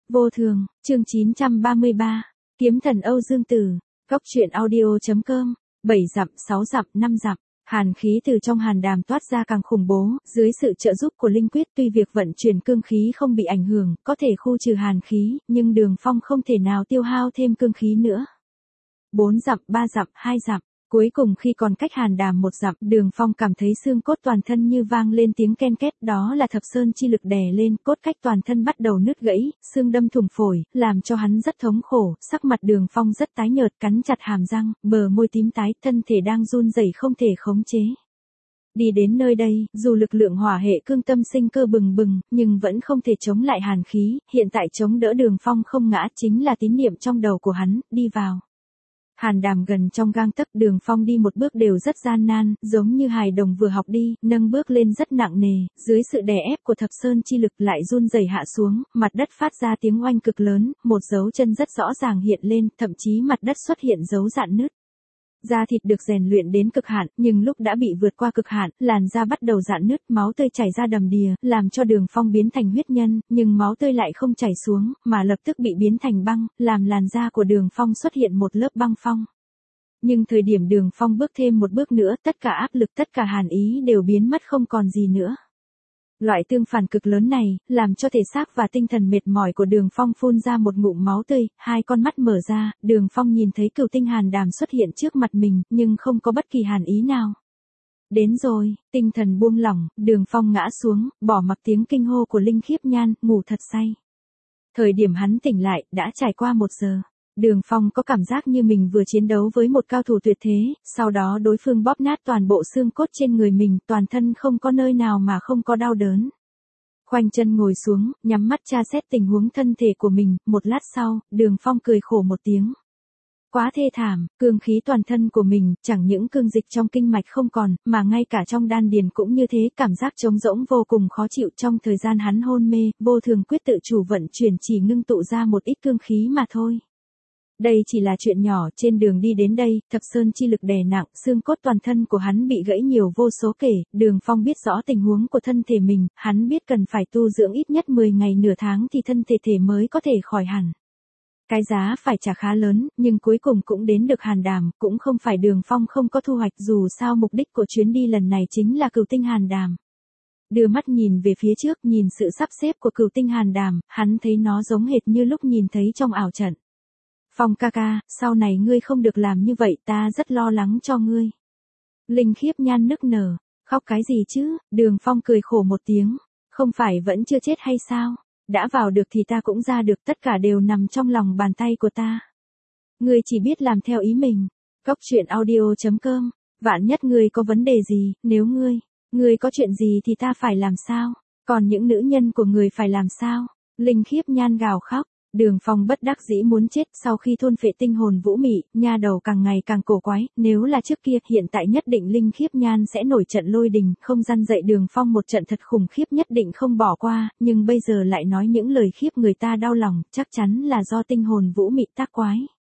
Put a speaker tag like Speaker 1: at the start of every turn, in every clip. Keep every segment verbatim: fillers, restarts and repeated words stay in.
Speaker 1: Vô thường, chương chín trăm ba mươi ba, Kiếm thần Âu Dương Tử, Góc truyện audio.com, bảy dặm, sáu dặm, năm dặm, hàn khí từ trong hàn đàm toát ra càng khủng bố, dưới sự trợ giúp của linh quyết tuy việc vận chuyển cương khí không bị ảnh hưởng, có thể khu trừ hàn khí, nhưng Đường Phong không thể nào tiêu hao thêm cương khí nữa. Bốn dặm, ba dặm, hai dặm. Cuối cùng khi còn cách hàn đàm một dặm, Đường Phong cảm thấy xương cốt toàn thân như vang lên tiếng ken két, đó là thập sơn chi lực đè lên, cốt cách toàn thân bắt đầu nứt gãy, xương đâm thủng phổi, làm cho hắn rất thống khổ, sắc mặt Đường Phong rất tái nhợt, cắn chặt hàm răng, bờ môi tím tái, thân thể đang run rẩy không thể khống chế. Đi đến nơi đây, dù lực lượng hỏa hệ cương tâm sinh cơ bừng bừng, nhưng vẫn không thể chống lại hàn khí, hiện tại chống đỡ Đường Phong không ngã chính là tín niệm trong đầu của hắn, đi vào. Hàn đàm gần trong gang tấc, Đường Phong đi một bước đều rất gian nan, giống như hài đồng vừa học đi, nâng bước lên rất nặng nề, dưới sự đè ép của thập sơn chi lực lại run rẩy hạ xuống, mặt đất phát ra tiếng oanh cực lớn, một dấu chân rất rõ ràng hiện lên, thậm chí mặt đất xuất hiện dấu rạn nứt. Da thịt được rèn luyện đến cực hạn, nhưng lúc đã bị vượt qua cực hạn, làn da bắt đầu rạn nứt, máu tươi chảy ra đầm đìa, làm cho Đường Phong biến thành huyết nhân, nhưng máu tươi lại không chảy xuống, mà lập tức bị biến thành băng, làm làn da của Đường Phong xuất hiện một lớp băng phong. Nhưng thời điểm Đường Phong bước thêm một bước nữa, tất cả áp lực, tất cả hàn ý đều biến mất không còn gì nữa. Loại tương phản cực lớn này, làm cho thể xác và tinh thần mệt mỏi của Đường Phong phun ra một ngụm máu tươi, hai con mắt mở ra, Đường Phong nhìn thấy cửu tinh hàn đàm xuất hiện trước mặt mình, nhưng không có bất kỳ hàn ý nào. Đến rồi, tinh thần buông lỏng, Đường Phong ngã xuống, bỏ mặc tiếng kinh hô của Linh Khiếp Nhan, ngủ thật say. Thời điểm hắn tỉnh lại, đã trải qua một giờ. Đường Phong có cảm giác như mình vừa chiến đấu với một cao thủ tuyệt thế, sau đó đối phương bóp nát toàn bộ xương cốt trên người mình, toàn thân không có nơi nào mà không có đau đớn. Khoanh chân ngồi xuống, nhắm mắt tra xét tình huống thân thể của mình, một lát sau, Đường Phong cười khổ một tiếng. Quá thê thảm, cương khí toàn thân của mình, chẳng những cương dịch trong kinh mạch không còn, mà ngay cả trong đan điền cũng như thế, cảm giác trống rỗng vô cùng khó chịu. Trong thời gian hắn hôn mê, vô thường quyết tự chủ vận chuyển chỉ ngưng tụ ra một ít cương khí mà thôi. Đây chỉ là chuyện nhỏ, trên đường đi đến đây, thập sơn chi lực đè nặng, xương cốt toàn thân của hắn bị gãy nhiều vô số kể, Đường Phong biết rõ tình huống của thân thể mình, hắn biết cần phải tu dưỡng ít nhất mười ngày nửa tháng thì thân thể thể mới có thể khỏi hẳn. Cái giá phải trả khá lớn, nhưng cuối cùng cũng đến được hàn đàm, cũng không phải Đường Phong không có thu hoạch, dù sao mục đích của chuyến đi lần này chính là cửu tinh hàn đàm. Đưa mắt nhìn về phía trước, nhìn sự sắp xếp của cửu tinh hàn đàm, hắn thấy nó giống hệt như lúc nhìn thấy trong ảo trận. Phong ca ca, sau này ngươi không được làm như vậy, ta rất lo lắng cho ngươi. Linh Khiếp Nhan nức nở, khóc cái gì chứ? Đường Phong cười khổ một tiếng, không phải vẫn chưa chết hay sao? Đã vào được thì ta cũng ra được, tất cả đều nằm trong lòng bàn tay của ta. Ngươi chỉ biết làm theo ý mình. Góc truyện audio.com, vạn nhất ngươi có vấn đề gì, nếu ngươi, ngươi có chuyện gì thì ta phải làm sao? Còn những nữ nhân của ngươi phải làm sao? Linh Khiếp Nhan gào khóc. Đường Phong bất đắc dĩ muốn chết, sau khi thôn phệ tinh hồn vũ mị, nha đầu càng ngày càng cổ quái, nếu là trước kia, hiện tại nhất định Linh Khiếp Nhan sẽ nổi trận lôi đình, không gian dạy Đường Phong một trận thật khủng khiếp nhất định không bỏ qua, nhưng bây giờ lại nói những lời khiếp người ta đau lòng, chắc chắn là do tinh hồn vũ mị tác quái.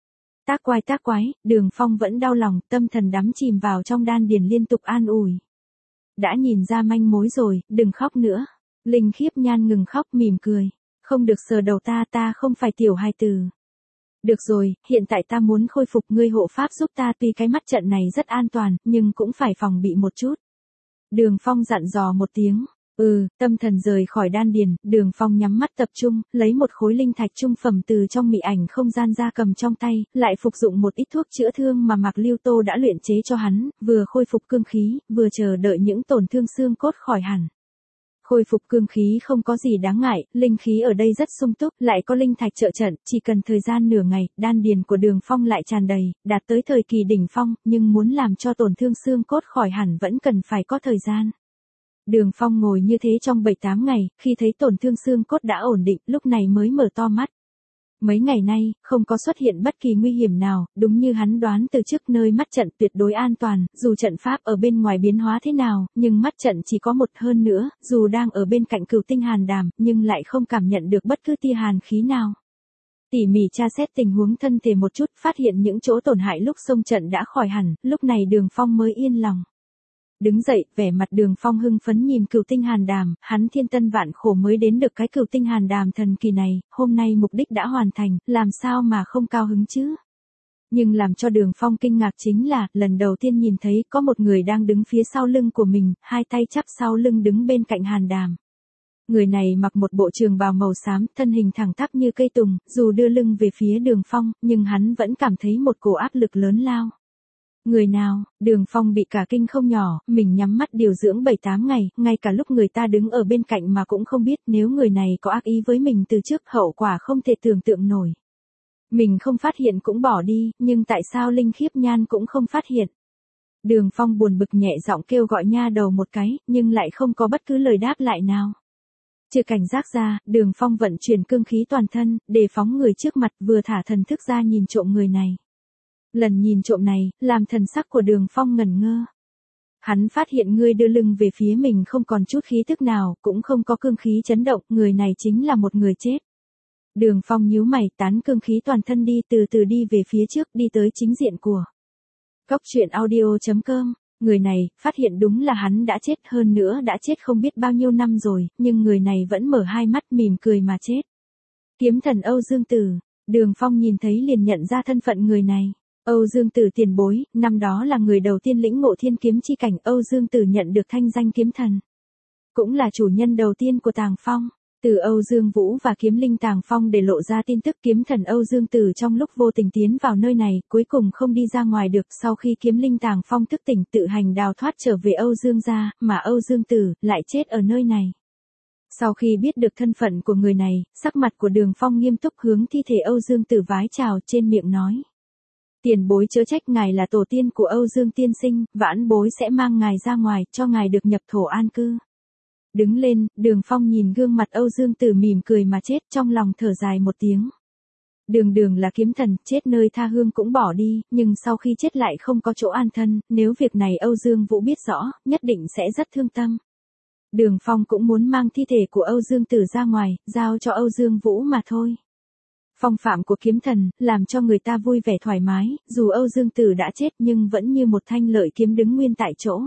Speaker 1: Tác quái tác quái, Đường Phong vẫn đau lòng, tâm thần đắm chìm vào trong đan điền liên tục an ủi. Đã nhìn ra manh mối rồi, đừng khóc nữa. Linh Khiếp Nhan ngừng khóc, mỉm cười. Không được sờ đầu ta, ta không phải tiểu hài tử. Được rồi, hiện tại ta muốn khôi phục, ngươi hộ pháp giúp ta, tuy cái mắt trận này rất an toàn, nhưng cũng phải phòng bị một chút. Đường Phong dặn dò một tiếng. Ừ, tâm thần rời khỏi đan điền, Đường Phong nhắm mắt tập trung, lấy một khối linh thạch trung phẩm từ trong mị ảnh không gian ra cầm trong tay, lại phục dụng một ít thuốc chữa thương mà Mạc Lưu Tô đã luyện chế cho hắn, vừa khôi phục cương khí, vừa chờ đợi những tổn thương xương cốt khỏi hẳn. Khôi phục cương khí không có gì đáng ngại, linh khí ở đây rất sung túc, lại có linh thạch trợ trận, chỉ cần thời gian nửa ngày, đan điền của Đường Phong lại tràn đầy, đạt tới thời kỳ đỉnh phong, nhưng muốn làm cho tổn thương xương cốt khỏi hẳn vẫn cần phải có thời gian. Đường Phong ngồi như thế trong bảy tám ngày, khi thấy tổn thương xương cốt đã ổn định, lúc này mới mở to mắt. Mấy ngày nay, không có xuất hiện bất kỳ nguy hiểm nào, đúng như hắn đoán từ trước, nơi mắt trận tuyệt đối an toàn, dù trận pháp ở bên ngoài biến hóa thế nào, nhưng mắt trận chỉ có một, hơn nữa, dù đang ở bên cạnh cửu tinh hàn đàm, nhưng lại không cảm nhận được bất cứ tia hàn khí nào. Tỉ mỉ tra xét tình huống thân thể một chút, phát hiện những chỗ tổn hại lúc xông trận đã khỏi hẳn, lúc này Đường Phong mới yên lòng. Đứng dậy, vẻ mặt Đường Phong hưng phấn nhìn Cửu Tinh Hàn Đàm, hắn thiên tân vạn khổ mới đến được cái Cửu Tinh Hàn Đàm thần kỳ này, hôm nay mục đích đã hoàn thành, làm sao mà không cao hứng chứ? Nhưng làm cho Đường Phong kinh ngạc chính là, lần đầu tiên nhìn thấy có một người đang đứng phía sau lưng của mình, hai tay chắp sau lưng đứng bên cạnh Hàn Đàm. Người này mặc một bộ trường bào màu xám, thân hình thẳng tắp như cây tùng, dù đưa lưng về phía Đường Phong, nhưng hắn vẫn cảm thấy một cổ áp lực lớn lao. Người nào? Đường Phong bị cả kinh không nhỏ, mình nhắm mắt điều dưỡng bảy tám ngày, ngay cả lúc người ta đứng ở bên cạnh mà cũng không biết, nếu người này có ác ý với mình từ trước, hậu quả không thể tưởng tượng nổi. Mình không phát hiện cũng bỏ đi, nhưng tại sao Linh Khiếp Nhan cũng không phát hiện? Đường Phong buồn bực nhẹ giọng kêu gọi nha đầu một cái, nhưng lại không có bất cứ lời đáp lại nào. Trừ cảnh giác ra, Đường Phong vận chuyển cương khí toàn thân, đề phóng người trước mặt, vừa thả thần thức ra nhìn trộm người này. Lần nhìn trộm này, làm thần sắc của Đường Phong ngẩn ngơ. Hắn phát hiện người đưa lưng về phía mình không còn chút khí thức nào, cũng không có cương khí chấn động, người này chính là một người chết. Đường Phong nhíu mày, tán cương khí toàn thân đi, từ từ đi về phía trước, đi tới chính diện của Cốc Truyện Audio chấm com. Người này, phát hiện đúng là hắn đã chết, hơn nữa đã chết không biết bao nhiêu năm rồi, nhưng người này vẫn mở hai mắt mỉm cười mà chết. Kiếm thần Âu Dương Tử. Đường Phong nhìn thấy liền nhận ra thân phận người này. Âu Dương Tử tiền bối, năm đó là người đầu tiên lĩnh ngộ thiên kiếm chi cảnh, Âu Dương Tử nhận được thanh danh kiếm thần. Cũng là chủ nhân đầu tiên của Tàng Phong. Từ Âu Dương Vũ và kiếm linh Tàng Phong để lộ ra tin tức kiếm thần Âu Dương Tử trong lúc vô tình tiến vào nơi này, cuối cùng không đi ra ngoài được, sau khi kiếm linh Tàng Phong thức tỉnh tự hành đào thoát trở về Âu Dương gia, mà Âu Dương Tử lại chết ở nơi này. Sau khi biết được thân phận của người này, sắc mặt của Đường Phong nghiêm túc hướng thi thể Âu Dương Tử vái chào, trên miệng nói: "Tiền bối chớ trách, ngài là tổ tiên của Âu Dương tiên sinh, vãn bối sẽ mang ngài ra ngoài, cho ngài được nhập thổ an cư." Đứng lên, Đường Phong nhìn gương mặt Âu Dương Tử mỉm cười mà chết, trong lòng thở dài một tiếng. Đường Đường là kiếm thần, chết nơi tha hương cũng bỏ đi, nhưng sau khi chết lại không có chỗ an thân, nếu việc này Âu Dương Vũ biết rõ, nhất định sẽ rất thương tâm. Đường Phong cũng muốn mang thi thể của Âu Dương Tử ra ngoài, giao cho Âu Dương Vũ mà thôi. Phong phạm của kiếm thần, làm cho người ta vui vẻ thoải mái, dù Âu Dương Tử đã chết nhưng vẫn như một thanh lợi kiếm đứng nguyên tại chỗ.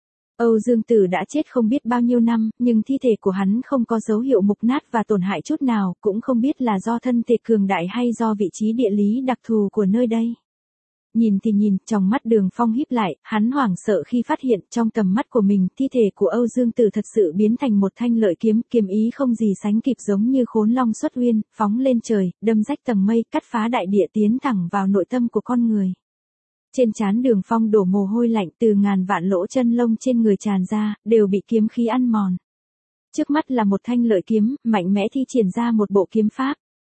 Speaker 1: Âu Dương Tử đã chết không biết bao nhiêu năm, nhưng thi thể của hắn không có dấu hiệu mục nát và tổn hại chút nào, cũng không biết là do thân thể cường đại hay do vị trí địa lý đặc thù của nơi đây. Nhìn thì nhìn, trong mắt Đường Phong híp lại, hắn hoảng sợ khi phát hiện trong tầm mắt của mình, thi thể của Âu Dương Tử thật sự biến thành một thanh lợi kiếm, kiếm ý không gì sánh kịp, giống như khốn long xuất uyên, phóng lên trời, đâm rách tầng mây, cắt phá đại địa, tiến thẳng vào nội tâm của con người. Trên trán Đường Phong đổ mồ hôi lạnh, từ ngàn vạn lỗ chân lông trên người tràn ra, đều bị kiếm khí ăn mòn. Trước mắt là một thanh lợi kiếm, mạnh mẽ thi triển ra một bộ kiếm pháp.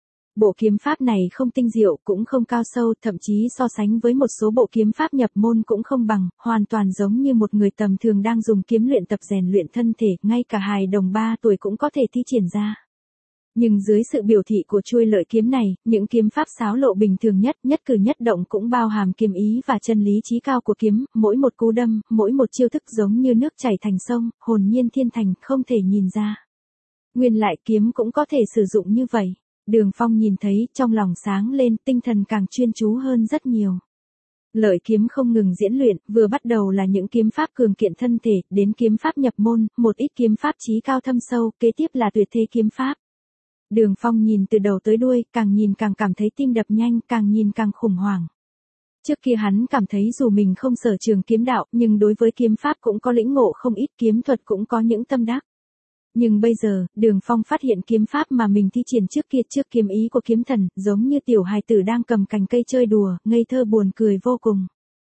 Speaker 1: Bộ kiếm pháp này không tinh diệu, cũng không cao sâu, thậm chí so sánh với một số bộ kiếm pháp nhập môn cũng không bằng, hoàn toàn giống như một người tầm thường đang dùng kiếm luyện tập rèn luyện thân thể, ngay cả hài đồng ba tuổi cũng có thể thi triển ra. Nhưng dưới sự biểu thị của chuôi lợi kiếm này, những kiếm pháp xáo lộ bình thường nhất, nhất cử nhất động cũng bao hàm kiếm ý và chân lý chí cao của kiếm, mỗi một cú đâm, mỗi một chiêu thức giống như nước chảy thành sông, hồn nhiên thiên thành, không thể nhìn ra. Nguyên lại kiếm cũng có thể sử dụng như vậy. Đường Phong nhìn thấy, trong lòng sáng lên, tinh thần càng chuyên chú hơn rất nhiều. Lợi kiếm không ngừng diễn luyện, vừa bắt đầu là những kiếm pháp cường kiện thân thể, đến kiếm pháp nhập môn, một ít kiếm pháp chí cao thâm sâu, kế tiếp là tuyệt thế kiếm pháp. Đường Phong nhìn từ đầu tới đuôi, càng nhìn càng cảm thấy tim đập nhanh, càng nhìn càng khủng hoảng. Trước kia hắn cảm thấy dù mình không sở trường kiếm đạo, nhưng đối với kiếm pháp cũng có lĩnh ngộ không ít, kiếm thuật cũng có những tâm đắc. Nhưng bây giờ, Đường Phong phát hiện kiếm pháp mà mình thi triển trước kia, trước kiếm ý của kiếm thần, giống như tiểu hài tử đang cầm cành cây chơi đùa, ngây thơ buồn cười vô cùng.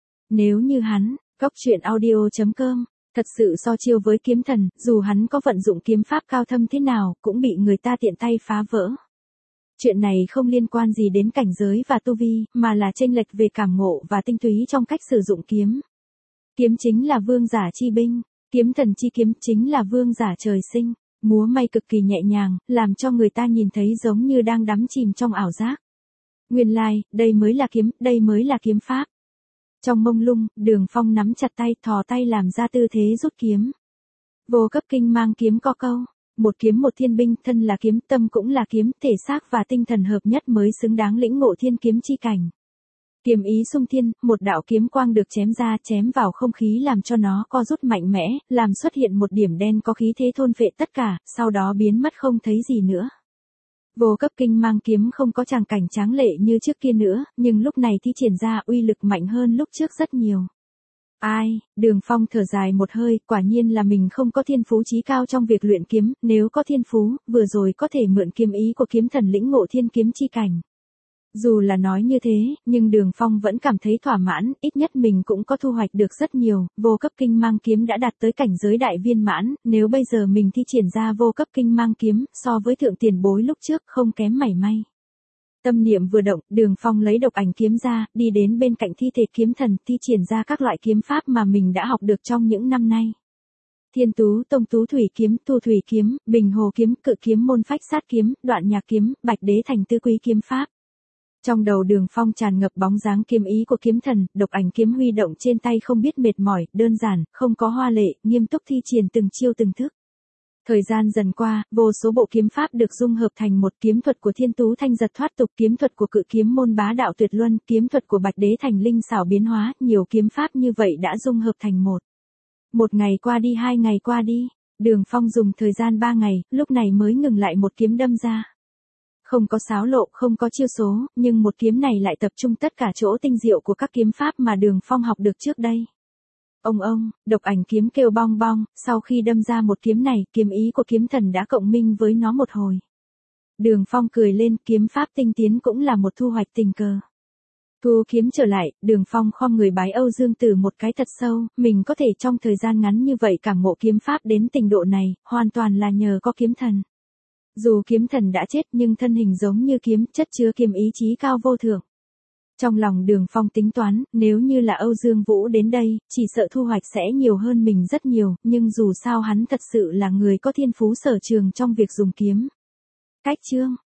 Speaker 1: Nếu như hắn, Cốc Truyện Audio chấm com, thật sự so chiêu với kiếm thần, dù hắn có vận dụng kiếm pháp cao thâm thế nào, cũng bị người ta tiện tay phá vỡ. Chuyện này không liên quan gì đến cảnh giới và tu vi, mà là chênh lệch về cảm ngộ và tinh túy trong cách sử dụng kiếm. Kiếm chính là vương giả chi binh, kiếm thần chi kiếm chính là vương giả trời sinh, múa may cực kỳ nhẹ nhàng, làm cho người ta nhìn thấy giống như đang đắm chìm trong ảo giác. Nguyên lai, like, đây mới là kiếm, đây mới là kiếm pháp. Trong mông lung, Đường Phong nắm chặt tay, thò tay làm ra tư thế rút kiếm. Vô cấp kinh mang kiếm có câu, một kiếm một thiên binh, thân là kiếm, tâm cũng là kiếm, thể xác và tinh thần hợp nhất mới xứng đáng lĩnh ngộ thiên kiếm chi cảnh. Kiếm ý xung thiên, một đạo kiếm quang được chém ra, chém vào không khí làm cho nó co rút mạnh mẽ, làm xuất hiện một điểm đen có khí thế thôn phệ tất cả, sau đó biến mất không thấy gì nữa. Vô cấp kinh mang kiếm không có tràng cảnh tráng lệ như trước kia nữa, nhưng lúc này thi triển ra uy lực mạnh hơn lúc trước rất nhiều. Ai, Đường Phong thở dài một hơi, quả nhiên là mình không có thiên phú chí cao trong việc luyện kiếm, nếu có thiên phú, vừa rồi có thể mượn kiếm ý của kiếm thần lĩnh ngộ thiên kiếm chi cảnh. Dù là nói như thế, nhưng Đường Phong vẫn cảm thấy thỏa mãn, ít nhất mình cũng có thu hoạch được rất nhiều, vô cấp kinh mang kiếm đã đạt tới cảnh giới đại viên mãn, nếu bây giờ mình thi triển ra vô cấp kinh mang kiếm, so với thượng tiền bối lúc trước không kém mảy may. Tâm niệm vừa động, Đường Phong lấy độc ảnh kiếm ra, đi đến bên cạnh thi thể kiếm thần, thi triển ra các loại kiếm pháp mà mình đã học được trong những năm nay. Thiên Tú Tông Tú Thủy kiếm, Tu Thủy kiếm, Bình Hồ kiếm, Cự kiếm môn phách sát kiếm, Đoạn nhạc kiếm, Bạch đế thành tư quý kiếm pháp. Trong đầu Đường Phong tràn ngập bóng dáng kiếm ý của kiếm thần, độc ảnh kiếm huy động trên tay không biết mệt mỏi, đơn giản, không có hoa lệ, nghiêm túc thi triển từng chiêu từng thức. Thời gian dần qua, vô số bộ kiếm pháp được dung hợp thành một, kiếm thuật của Thiên Tú thanh giật thoát tục, kiếm thuật của Cự kiếm môn bá đạo tuyệt luân, kiếm thuật của Bạch đế thành linh xảo biến hóa, nhiều kiếm pháp như vậy đã dung hợp thành một. Một ngày qua đi, hai ngày qua đi, Đường Phong dùng thời gian ba ngày, lúc này mới ngừng lại một kiếm đâm ra. Không có xáo lộ, không có chiêu số, nhưng một kiếm này lại tập trung tất cả chỗ tinh diệu của các kiếm pháp mà Đường Phong học được trước đây. Ông ông, độc ảnh kiếm kêu bong bong, sau khi đâm ra một kiếm này, kiếm ý của kiếm thần đã cộng minh với nó một hồi. Đường Phong cười lên, kiếm pháp tinh tiến cũng là một thu hoạch tình cờ. Thu kiếm trở lại, Đường Phong khom người bái Âu Dương Tử một cái thật sâu, mình có thể trong thời gian ngắn như vậy cảm ngộ kiếm pháp đến trình độ này, hoàn toàn là nhờ có kiếm thần. Dù kiếm thần đã chết nhưng thân hình giống như kiếm, chất chứa kiếm ý chí cao vô thượng. Trong lòng Đường Phong tính toán, nếu như là Âu Dương Vũ đến đây, chỉ sợ thu hoạch sẽ nhiều hơn mình rất nhiều, nhưng dù sao hắn thật sự là người có thiên phú sở trường trong việc dùng kiếm. Cách chương